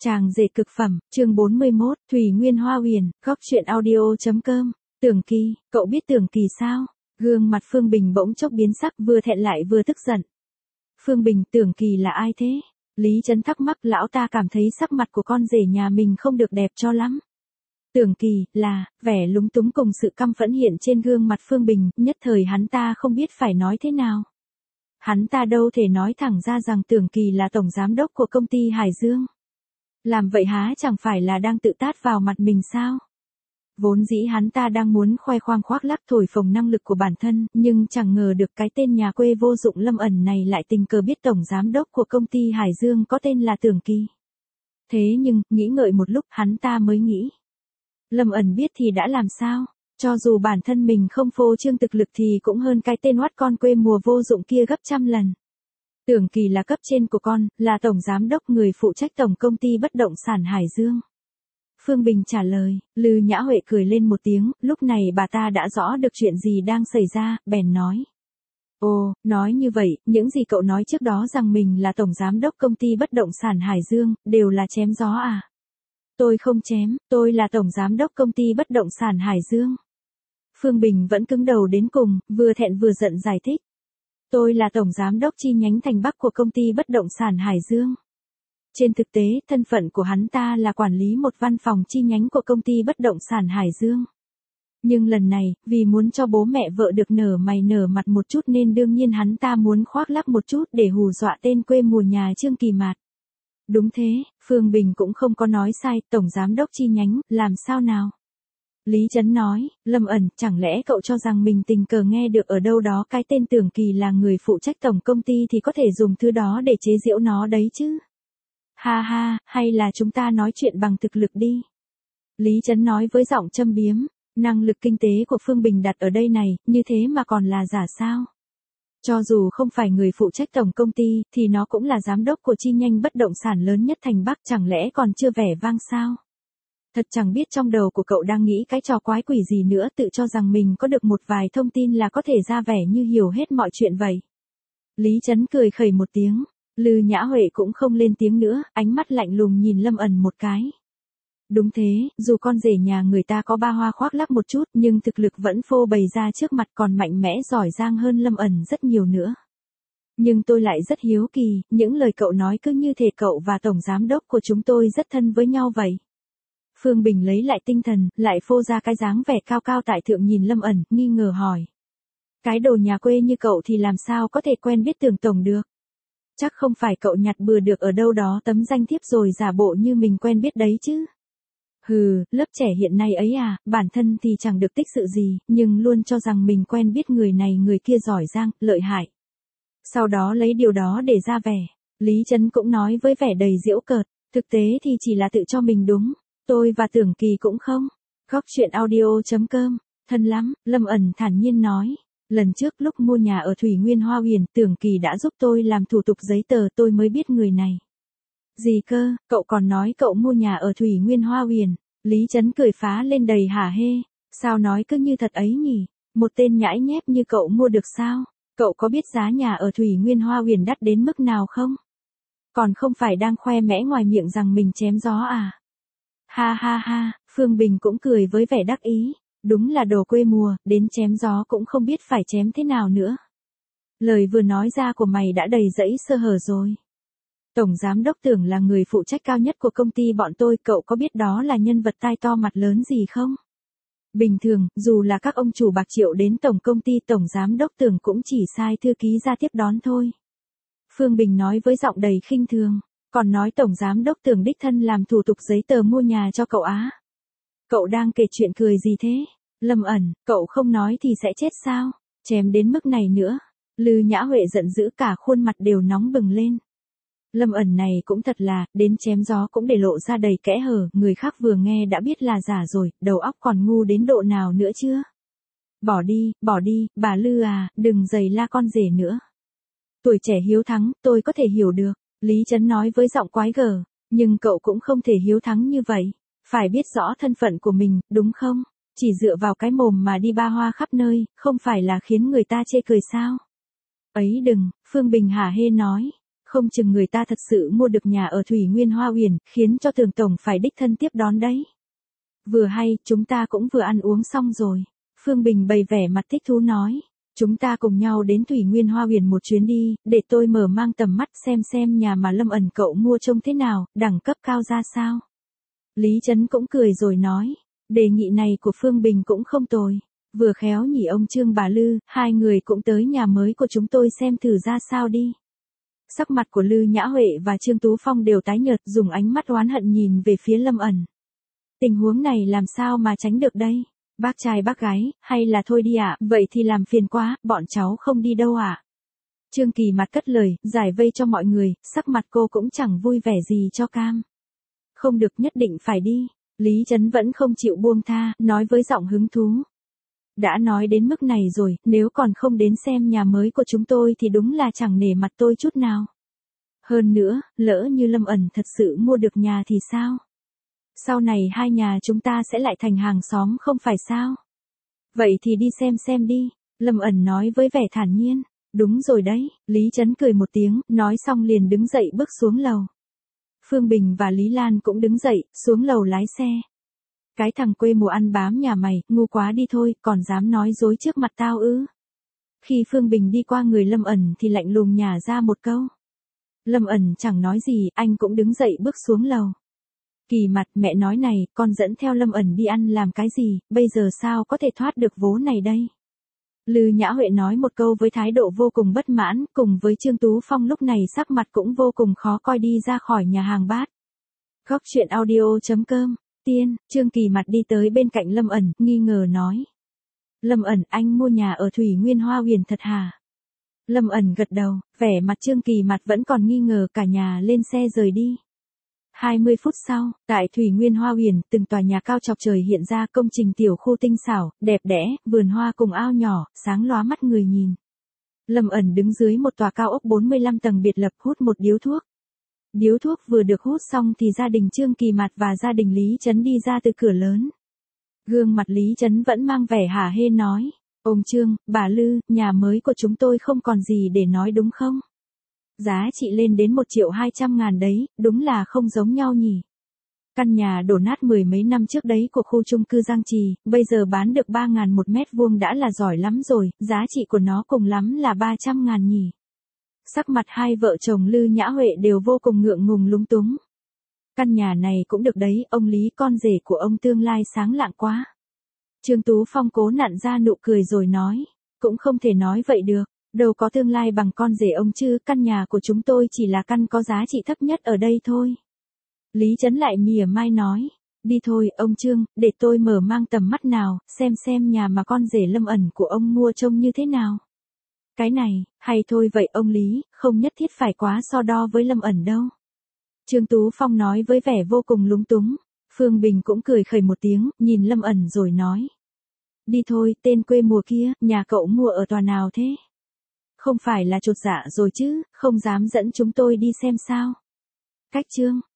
Chàng rể cực phẩm, chương 41, Thủy Nguyên Hoa Huyền, góc chuyện audio.com. Tưởng Kỳ, cậu biết Tưởng Kỳ sao? Gương mặt Phương Bình bỗng chốc biến sắc, vừa thẹn lại vừa tức giận. Phương Bình, Tưởng Kỳ là ai thế? Lý Trấn thắc mắc, lão ta cảm thấy sắc mặt của con rể nhà mình không được đẹp cho lắm. Tưởng Kỳ, là, vẻ lúng túng cùng sự căm phẫn hiện trên gương mặt Phương Bình, nhất thời hắn ta không biết phải nói thế nào. Hắn ta đâu thể nói thẳng ra rằng Tưởng Kỳ là tổng giám đốc của công ty Hải Dương. Làm vậy há chẳng phải là đang tự tát vào mặt mình sao? Vốn dĩ hắn ta đang muốn khoe khoang khoác lác thổi phồng năng lực của bản thân, nhưng chẳng ngờ được cái tên nhà quê vô dụng Lâm Ẩn này lại tình cờ biết tổng giám đốc của công ty Hải Dương có tên là Tưởng Kỳ. Thế nhưng, nghĩ ngợi một lúc hắn ta mới nghĩ. Lâm Ẩn biết thì đã làm sao? Cho dù bản thân mình không phô trương thực lực thì cũng hơn cái tên oát con quê mùa vô dụng kia gấp trăm lần. Tưởng Kỳ là cấp trên của con, là tổng giám đốc người phụ trách tổng công ty bất động sản Hải Dương. Phương Bình trả lời, Lư Nhã Huệ cười lên một tiếng, lúc này bà ta đã rõ được chuyện gì đang xảy ra, bèn nói. Ồ, nói như vậy, những gì cậu nói trước đó rằng mình là tổng giám đốc công ty bất động sản Hải Dương, đều là chém gió à? Tôi không chém, tôi là tổng giám đốc công ty bất động sản Hải Dương. Phương Bình vẫn cứng đầu đến cùng, vừa thẹn vừa giận giải thích. Tôi là tổng giám đốc chi nhánh thành Bắc của công ty bất động sản Hải Dương. Trên thực tế, thân phận của hắn ta là quản lý một văn phòng chi nhánh của công ty bất động sản Hải Dương. Nhưng lần này, vì muốn cho bố mẹ vợ được nở mày nở mặt một chút nên đương nhiên hắn ta muốn khoác lác một chút để hù dọa tên quê mùa nhà Trương Kỳ Mạt. Đúng thế, Phương Bình cũng không có nói sai, tổng giám đốc chi nhánh, làm sao nào? Lý Trấn nói, Lâm Ẩn, chẳng lẽ cậu cho rằng mình tình cờ nghe được ở đâu đó cái tên Tưởng Kỳ là người phụ trách tổng công ty thì có thể dùng thứ đó để chế giễu nó đấy chứ? Ha ha, hay là chúng ta nói chuyện bằng thực lực đi. Lý Trấn nói với giọng châm biếm, năng lực kinh tế của Phương Bình đặt ở đây này, như thế mà còn là giả sao? Cho dù không phải người phụ trách tổng công ty, thì nó cũng là giám đốc của chi nhánh bất động sản lớn nhất thành Bắc, chẳng lẽ còn chưa vẻ vang sao? Thật chẳng biết trong đầu của cậu đang nghĩ cái trò quái quỷ gì nữa, tự cho rằng mình có được một vài thông tin là có thể ra vẻ như hiểu hết mọi chuyện vậy. Lý Trấn cười khẩy một tiếng, Lư Nhã Huệ cũng không lên tiếng nữa, ánh mắt lạnh lùng nhìn Lâm Ẩn một cái. Đúng thế, dù con rể nhà người ta có ba hoa khoác lác một chút nhưng thực lực vẫn phô bày ra trước mặt, còn mạnh mẽ giỏi giang hơn Lâm Ẩn rất nhiều nữa. Nhưng tôi lại rất hiếu kỳ, những lời cậu nói cứ như thể cậu và tổng giám đốc của chúng tôi rất thân với nhau vậy. Phương Bình lấy lại tinh thần, lại phô ra cái dáng vẻ cao cao tại thượng nhìn Lâm Ẩn, nghi ngờ hỏi. Cái đồ nhà quê như cậu thì làm sao có thể quen biết Tưởng tổng được? Chắc không phải cậu nhặt bừa được ở đâu đó tấm danh thiếp rồi giả bộ như mình quen biết đấy chứ? Hừ, lớp trẻ hiện nay ấy à, bản thân thì chẳng được tích sự gì, nhưng luôn cho rằng mình quen biết người này người kia giỏi giang, lợi hại. Sau đó lấy điều đó để ra vẻ. Lý Trấn cũng nói với vẻ đầy giễu cợt, thực tế thì chỉ là tự cho mình đúng. Tôi và Tưởng Kỳ cũng không. Góc chuyện audio.com, thân lắm, Lâm Ẩn thản nhiên nói. Lần trước lúc mua nhà ở Thủy Nguyên Hoa Huyền, Tưởng Kỳ đã giúp tôi làm thủ tục giấy tờ, tôi mới biết người này. Gì cơ, cậu còn nói cậu mua nhà ở Thủy Nguyên Hoa Huyền. Lý Trấn cười phá lên đầy hả hê. Sao nói cứ như thật ấy nhỉ? Một tên nhãi nhép như cậu mua được sao? Cậu có biết giá nhà ở Thủy Nguyên Hoa Huyền đắt đến mức nào không? Còn không phải đang khoe mẽ ngoài miệng rằng mình chém gió à? Ha ha ha, Phương Bình cũng cười với vẻ đắc ý. Đúng là đồ quê mùa, đến chém gió cũng không biết phải chém thế nào nữa. Lời vừa nói ra của mày đã đầy rẫy sơ hở rồi. Tổng giám đốc Tưởng là người phụ trách cao nhất của công ty bọn tôi, cậu có biết đó là nhân vật tai to mặt lớn gì không? Bình thường, dù là các ông chủ bạc triệu đến tổng công ty, tổng giám đốc Tưởng cũng chỉ sai thư ký ra tiếp đón thôi. Phương Bình nói với giọng đầy khinh thường, còn nói tổng giám đốc Tưởng đích thân làm thủ tục giấy tờ mua nhà cho cậu á. Cậu đang kể chuyện cười gì thế? Lâm Ẩn, cậu không nói thì sẽ chết sao? Chém đến mức này nữa. Lư Nhã Huệ giận dữ, cả khuôn mặt đều nóng bừng lên. Lâm Ẩn này cũng thật là, đến chém gió cũng để lộ ra đầy kẽ hở, người khác vừa nghe đã biết là giả rồi, đầu óc còn ngu đến độ nào nữa chưa? Bỏ đi, bà Lư à, đừng giày la con rể nữa. Tuổi trẻ hiếu thắng, tôi có thể hiểu được, Lý Trấn nói với giọng quái gở, nhưng cậu cũng không thể hiếu thắng như vậy. Phải biết rõ thân phận của mình, đúng không? Chỉ dựa vào cái mồm mà đi ba hoa khắp nơi, không phải là khiến người ta chê cười sao? Ấy đừng, Phương Bình hả hê nói. Không chừng người ta thật sự mua được nhà ở Thủy Nguyên Hoa Huyền, khiến cho Tường tổng phải đích thân tiếp đón đấy. Vừa hay, chúng ta cũng vừa ăn uống xong rồi. Phương Bình bày vẻ mặt thích thú nói. Chúng ta cùng nhau đến Thủy Nguyên Hoa Huyền một chuyến đi, để tôi mở mang tầm mắt xem nhà mà Lâm ẩn cậu mua trông thế nào, đẳng cấp cao ra sao. Lý Trấn cũng cười rồi nói. Đề nghị này của Phương Bình cũng không tồi. Vừa khéo nhỉ ông Trương bà Lư, hai người cũng tới nhà mới của chúng tôi xem thử ra sao đi. Sắc mặt của Lư Nhã Huệ và Trương Tú Phong đều tái nhợt, dùng ánh mắt oán hận nhìn về phía Lâm ẩn. Tình huống này làm sao mà tránh được đây? Bác trai bác gái, hay là thôi đi ạ, vậy thì làm phiền quá, bọn cháu không đi đâu ạ. Trương Kỳ mặt cất lời, giải vây cho mọi người, sắc mặt cô cũng chẳng vui vẻ gì cho cam. Không được, nhất định phải đi. Lý Trấn vẫn không chịu buông tha, nói với giọng hứng thú. Đã nói đến mức này rồi, nếu còn không đến xem nhà mới của chúng tôi thì đúng là chẳng nể mặt tôi chút nào. Hơn nữa, lỡ như Lâm ẩn thật sự mua được nhà thì sao? Sau này hai nhà chúng ta sẽ lại thành hàng xóm không phải sao? Vậy thì đi xem đi, Lâm ẩn nói với vẻ thản nhiên. Đúng rồi đấy, Lý Trấn cười một tiếng, nói xong liền đứng dậy bước xuống lầu. Phương Bình và Lý Lan cũng đứng dậy, xuống lầu lái xe. Cái thằng quê mùa ăn bám nhà mày, ngu quá đi thôi, còn dám nói dối trước mặt tao ư? Khi Phương Bình đi qua người Lâm ẩn thì lạnh lùng nhả ra một câu. Lâm ẩn chẳng nói gì, anh cũng đứng dậy bước xuống lầu. Kỳ mặt, mẹ nói này, con dẫn theo Lâm ẩn đi ăn làm cái gì, bây giờ sao có thể thoát được vố này đây? Lư Nhã Huệ nói một câu với thái độ vô cùng bất mãn, cùng với Trương Tú Phong lúc này sắc mặt cũng vô cùng khó coi đi ra khỏi nhà hàng bát. Góc truyện audio.com, Tiên, Trương Kỳ mặt đi tới bên cạnh Lâm ẩn, nghi ngờ nói. Lâm ẩn, anh mua nhà ở Thủy Nguyên Hoa Huyền thật hả? Lâm ẩn gật đầu, vẻ mặt Trương Kỳ mặt vẫn còn nghi ngờ, cả nhà lên xe rời đi. 20 phút sau, tại Thủy Nguyên Hoa Huyền, từng tòa nhà cao chọc trời hiện ra, công trình tiểu khu tinh xảo, đẹp đẽ, vườn hoa cùng ao nhỏ, sáng lóa mắt người nhìn. Lâm ẩn đứng dưới một tòa cao ốc 45 tầng biệt lập hút một điếu thuốc. Điếu thuốc vừa được hút xong thì gia đình Trương Kỳ Mạt và gia đình Lý Trấn đi ra từ cửa lớn. Gương mặt Lý Trấn vẫn mang vẻ hả hê nói. Ông Trương, bà Lư, nhà mới của chúng tôi không còn gì để nói đúng không? Giá trị lên đến 1.200.000 đấy, đúng là không giống nhau nhỉ. Căn nhà đổ nát mười mấy năm trước đấy của khu chung cư Giang Trì, bây giờ bán được 3.000 một mét vuông đã là giỏi lắm rồi, giá trị của nó cùng lắm là 300.000 nhỉ. Sắc mặt hai vợ chồng Lư Nhã Huệ đều vô cùng ngượng ngùng lúng túng. Căn nhà này cũng được đấy, ông Lý con rể của ông tương lai sáng lạng quá. Trương Tú Phong cố nặn ra nụ cười rồi nói, cũng không thể nói vậy được, đâu có tương lai bằng con rể ông chứ, căn nhà của chúng tôi chỉ là căn có giá trị thấp nhất ở đây thôi. Lý Trấn lại mỉa mai nói, đi thôi ông Trương, để tôi mở mang tầm mắt nào, xem nhà mà con rể Lâm ẩn của ông mua trông như thế nào. Cái này, hay thôi vậy ông Lý, không nhất thiết phải quá so đo với Lâm ẩn đâu. Trương Tú Phong nói với vẻ vô cùng lúng túng. Phương Bình cũng cười khẩy một tiếng, nhìn Lâm ẩn rồi nói. Đi thôi, tên quê mùa kia, nhà cậu mua ở tòa nào thế? Không phải là chột dạ rồi chứ, không dám dẫn chúng tôi đi xem sao? Cách chương.